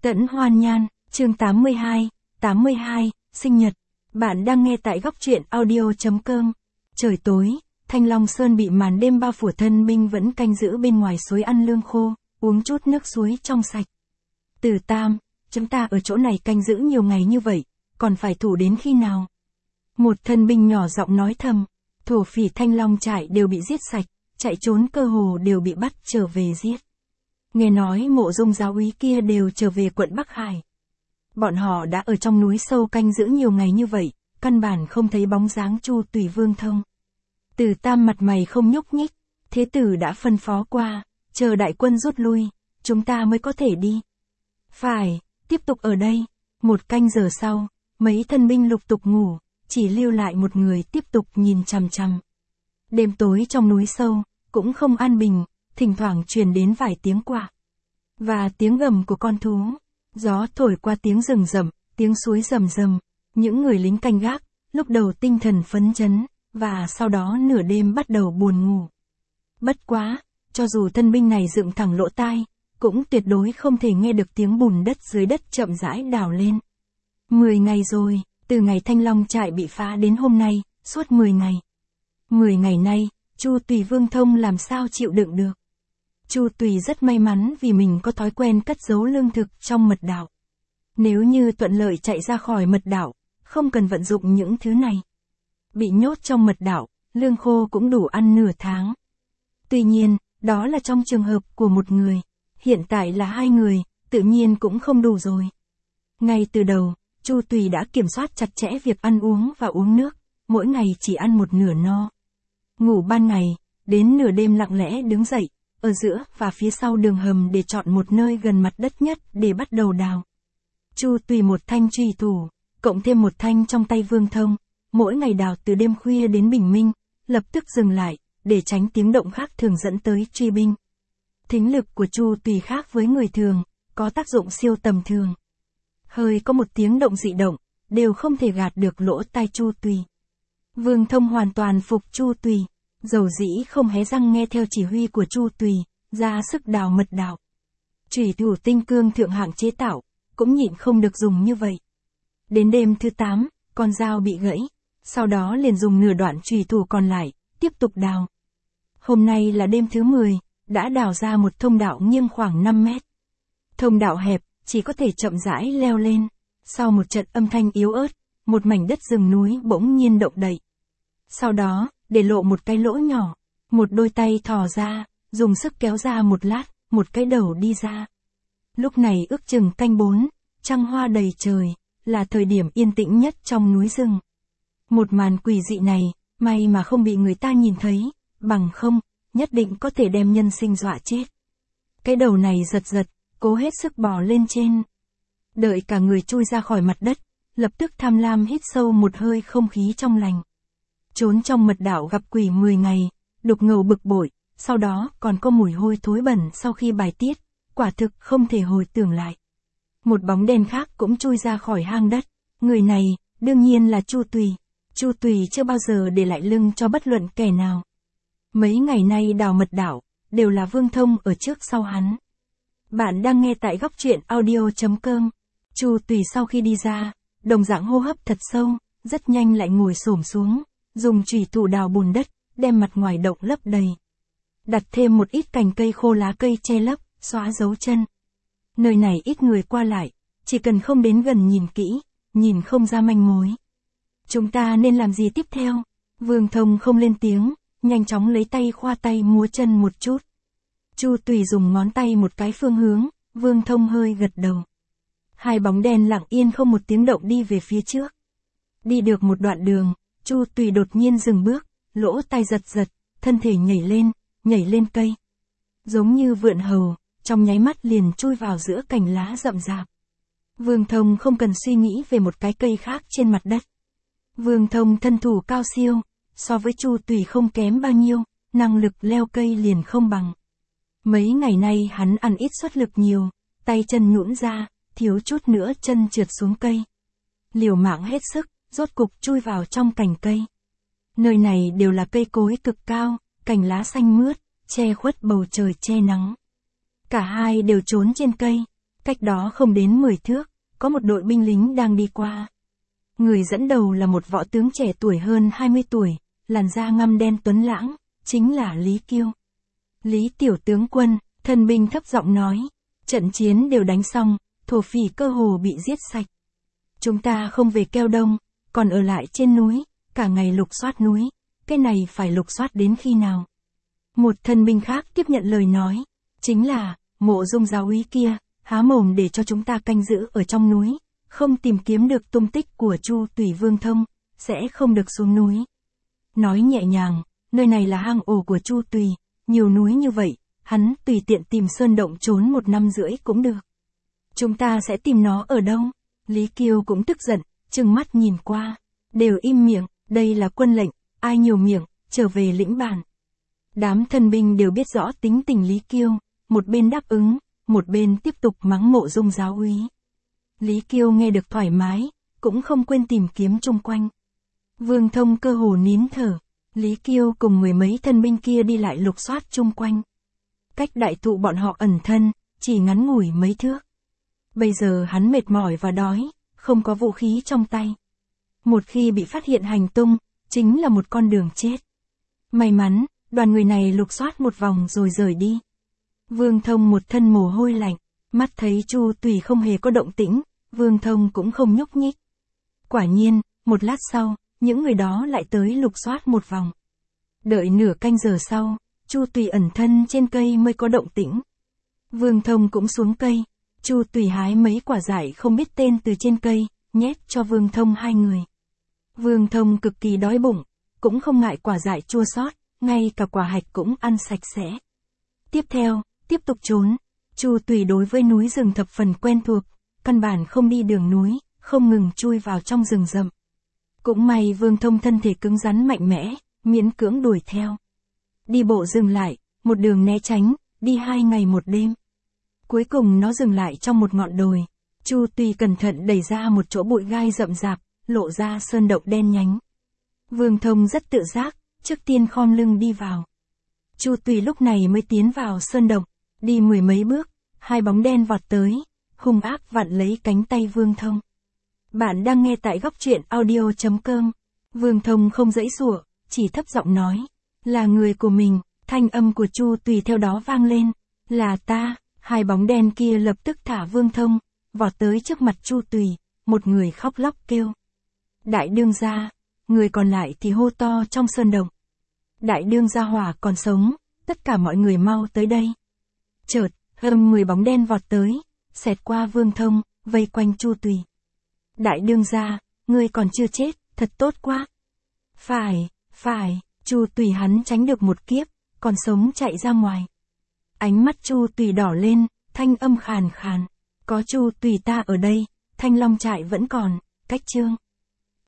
Tẫn Hoan Nhan, chương 82, sinh nhật. Bạn đang nghe tại góc truyện audio.com. Trời tối, Thanh Long Sơn bị màn đêm bao phủ, thân binh vẫn canh giữ bên ngoài suối ăn lương khô, uống chút nước suối trong sạch. Từ Tam, chúng ta ở chỗ này canh giữ nhiều ngày như vậy, còn phải thủ đến khi nào? Một thân binh nhỏ giọng nói thầm, thổ phỉ Thanh Long trại đều bị giết sạch, chạy trốn cơ hồ đều bị bắt trở về giết. Nghe nói Mộ Dung giáo úy kia đều trở về quận Bắc Hải. Bọn họ đã ở trong núi sâu canh giữ nhiều ngày như vậy, căn bản không thấy bóng dáng Chu Tùy Vương Thông. Từ Tam mặt mày không nhúc nhích, thế tử đã phân phó qua, chờ đại quân rút lui, chúng ta mới có thể đi. Phải, tiếp tục ở đây. Một canh giờ sau, mấy thân binh lục tục ngủ, chỉ lưu lại một người tiếp tục nhìn chằm chằm. Đêm tối trong núi sâu, cũng không an bình, thỉnh thoảng truyền đến vài tiếng quạ và tiếng gầm của con thú. Gió thổi qua tiếng rừng rậm, tiếng suối rầm rầm. Những người lính canh gác, lúc đầu tinh thần phấn chấn, và sau đó nửa đêm bắt đầu buồn ngủ. Bất quá, cho dù thân binh này dựng thẳng lỗ tai, cũng tuyệt đối không thể nghe được tiếng bùn đất dưới đất chậm rãi đào lên. 10 ngày rồi, từ ngày Thanh Long trại bị phá đến hôm nay, suốt 10 ngày. 10 ngày nay, Chu Tùy Vương Thông làm sao chịu đựng được. Chu Tùy rất may mắn vì mình có thói quen cất giấu lương thực trong mật đạo. Nếu như thuận lợi chạy ra khỏi mật đạo, không cần vận dụng những thứ này. Bị nhốt trong mật đạo, lương khô cũng đủ ăn nửa tháng. Tuy nhiên, đó là trong trường hợp của một người. Hiện tại là 2 người, tự nhiên cũng không đủ rồi. Ngay từ đầu, Chu Tùy đã kiểm soát chặt chẽ việc ăn uống và uống nước, mỗi ngày chỉ ăn một nửa no. Ngủ ban ngày, đến nửa đêm lặng lẽ đứng dậy, ở giữa và phía sau đường hầm để chọn một nơi gần mặt đất nhất để bắt đầu đào. Chu Tùy một thanh chùy thủ, cộng thêm một thanh trong tay Vương Thông, mỗi ngày đào từ đêm khuya đến bình minh, lập tức dừng lại, để tránh tiếng động khác thường dẫn tới truy binh. Thính lực của Chu Tùy khác với người thường, có tác dụng siêu tầm thường. Hơi có một tiếng động dị động, đều không thể gạt được lỗ tai Chu Tùy. Vương Thông hoàn toàn phục Chu Tùy, dầu dĩ không hé răng nghe theo chỉ huy của Chu Tùy, ra sức đào mật đạo. Chùy thủ tinh cương thượng hạng chế tạo, cũng nhịn không được dùng như vậy. Đến đêm thứ 8, con dao bị gãy, sau đó liền dùng nửa đoạn chùy thủ còn lại, tiếp tục đào. Hôm nay là đêm thứ 10, đã đào ra một thông đạo nghiêng khoảng 5 mét. Thông đạo hẹp, chỉ có thể chậm rãi leo lên. Sau một trận âm thanh yếu ớt, một mảnh đất rừng núi bỗng nhiên động đậy. Sau đó, để lộ một cái lỗ nhỏ, một đôi tay thò ra, dùng sức kéo ra một lát, một cái đầu đi ra. Lúc này ước chừng canh 4, trăng hoa đầy trời, là thời điểm yên tĩnh nhất trong núi rừng. Một màn quỷ dị này, may mà không bị người ta nhìn thấy, bằng không, nhất định có thể đem nhân sinh dọa chết. Cái đầu này giật giật, cố hết sức bò lên trên. Đợi cả người chui ra khỏi mặt đất, lập tức tham lam hít sâu một hơi không khí trong lành. Trốn trong mật đạo gặp quỷ 10 ngày, đục ngầu bực bội, sau đó còn có mùi hôi thối bẩn sau khi bài tiết, quả thực không thể hồi tưởng lại. Một bóng đen khác cũng chui ra khỏi hang đất, người này, đương nhiên là Chu Tùy. Chu Tùy chưa bao giờ để lại lưng cho bất luận kẻ nào. Mấy ngày nay đào mật đạo, đều là Vương Thông ở trước sau hắn. Bạn đang nghe tại góc truyện audio.com. Chu Tùy sau khi đi ra, đồng dạng hô hấp thật sâu, rất nhanh lại ngồi xổm xuống, dùng chùy thủ đào bùn đất, đem mặt ngoài động lấp đầy. Đặt thêm một ít cành cây khô lá cây che lấp, xóa dấu chân. Nơi này ít người qua lại, chỉ cần không đến gần nhìn kỹ, nhìn không ra manh mối. Chúng ta nên làm gì tiếp theo? Vương Thông không lên tiếng, nhanh chóng lấy tay khoa tay múa chân một chút. Chu Tùy dùng ngón tay một cái phương hướng, Vương Thông hơi gật đầu. Hai bóng đen lặng yên không một tiếng động đi về phía trước. Đi được một đoạn đường, Chu Tùy đột nhiên dừng bước, lỗ tai giật giật, thân thể nhảy lên cây. Giống như vượn hầu, trong nháy mắt liền chui vào giữa cành lá rậm rạp. Vương Thông không cần suy nghĩ về một cái cây khác trên mặt đất. Vương Thông thân thủ cao siêu, so với Chu Tùy không kém bao nhiêu, năng lực leo cây liền không bằng. Mấy ngày nay hắn ăn ít xuất lực nhiều, tay chân nhũn ra, thiếu chút nữa chân trượt xuống cây. Liều mạng hết sức, rốt cục chui vào trong cành cây. Nơi này đều là cây cối cực cao, cành lá xanh mướt, che khuất bầu trời che nắng. Cả hai đều trốn trên cây. Cách đó không đến 10 thước, có một đội binh lính đang đi qua. Người dẫn đầu là một võ tướng trẻ tuổi hơn 20 tuổi, làn da ngăm đen tuấn lãng, chính là Lý Kiêu. Lý tiểu tướng quân, thân binh thấp giọng nói, trận chiến đều đánh xong, thổ phỉ cơ hồ bị giết sạch. Chúng ta không về Keo Đông, còn ở lại trên núi, cả ngày lục soát núi, cái này phải lục soát đến khi nào? Một thân binh khác tiếp nhận lời nói, chính là, Mộ Dung giáo úy kia, há mồm để cho chúng ta canh giữ ở trong núi, không tìm kiếm được tung tích của Chu Tùy Vương Thông, sẽ không được xuống núi. Nói nhẹ nhàng, nơi này là hang ổ của Chu Tùy, nhiều núi như vậy, hắn tùy tiện tìm sơn động trốn 1 năm rưỡi cũng được. Chúng ta sẽ tìm nó ở đâu? Lý Kiêu cũng tức giận, trừng mắt nhìn qua, đều im miệng, đây là quân lệnh, ai nhiều miệng, trở về lĩnh bản. Đám thân binh đều biết rõ tính tình Lý Kiêu, một bên đáp ứng, một bên tiếp tục mắng Mộ Dung giáo úy. Lý Kiêu nghe được thoải mái, cũng không quên tìm kiếm chung quanh. Vương Thông cơ hồ nín thở, Lý Kiêu cùng 10 mấy thân binh kia đi lại lục soát chung quanh. Cách đại thụ bọn họ ẩn thân, chỉ ngắn ngủi mấy thước. Bây giờ hắn mệt mỏi và đói, không có vũ khí trong tay. Một khi bị phát hiện hành tung, chính là một con đường chết. May mắn, đoàn người này lục soát một vòng rồi rời đi. Vương Thông một thân mồ hôi lạnh, mắt thấy Chu Tùy không hề có động tĩnh, Vương Thông cũng không nhúc nhích. Quả nhiên, một lát sau, những người đó lại tới lục soát một vòng. Đợi nửa canh giờ sau, Chu Tùy ẩn thân trên cây mới có động tĩnh. Vương Thông cũng xuống cây, Chu Tùy hái mấy quả dại không biết tên từ trên cây, nhét cho Vương Thông 2 người. Vương Thông cực kỳ đói bụng, cũng không ngại quả dại chua xót, ngay cả quả hạch cũng ăn sạch sẽ. Tiếp theo, tiếp tục trốn, Chu Tùy đối với núi rừng thập phần quen thuộc, căn bản không đi đường núi, không ngừng chui vào trong rừng rậm. Cũng may Vương Thông thân thể cứng rắn mạnh mẽ, miễn cưỡng đuổi theo. Đi bộ dừng lại, một đường né tránh, đi 2 ngày 1 đêm. Cuối cùng nó dừng lại trong một ngọn đồi. Chu Tùy cẩn thận đẩy ra một chỗ bụi gai rậm rạp, lộ ra sơn động đen nhánh. Vương Thông rất tự giác, trước tiên khom lưng đi vào. Chu Tùy lúc này mới tiến vào sơn động, đi 10 mấy bước, 2 bóng đen vọt tới, hung ác vặn lấy cánh tay Vương Thông. Bạn đang nghe tại góc truyện audio.com. Vương Thông không giãy giụa, chỉ thấp giọng nói, là người của mình. Thanh âm của Chu Tùy theo đó vang lên, là ta. 2 bóng đen kia lập tức thả Vương Thông, vọt tới trước mặt Chu Tùy, một người khóc lóc kêu. Đại đương gia, người còn lại thì hô to trong sơn động. Đại đương gia hỏa còn sống, tất cả mọi người mau tới đây. Chợt, 10 bóng đen vọt tới, xẹt qua Vương Thông, vây quanh Chu Tùy. Đại đương gia, ngươi còn chưa chết, thật tốt quá. Phải, Chu Tùy hắn tránh được một kiếp, còn sống chạy ra ngoài. Ánh mắt Chu Tùy đỏ lên, thanh âm khàn khàn. Có Chu Tùy ta ở đây, Thanh Long trại vẫn còn, cách chương.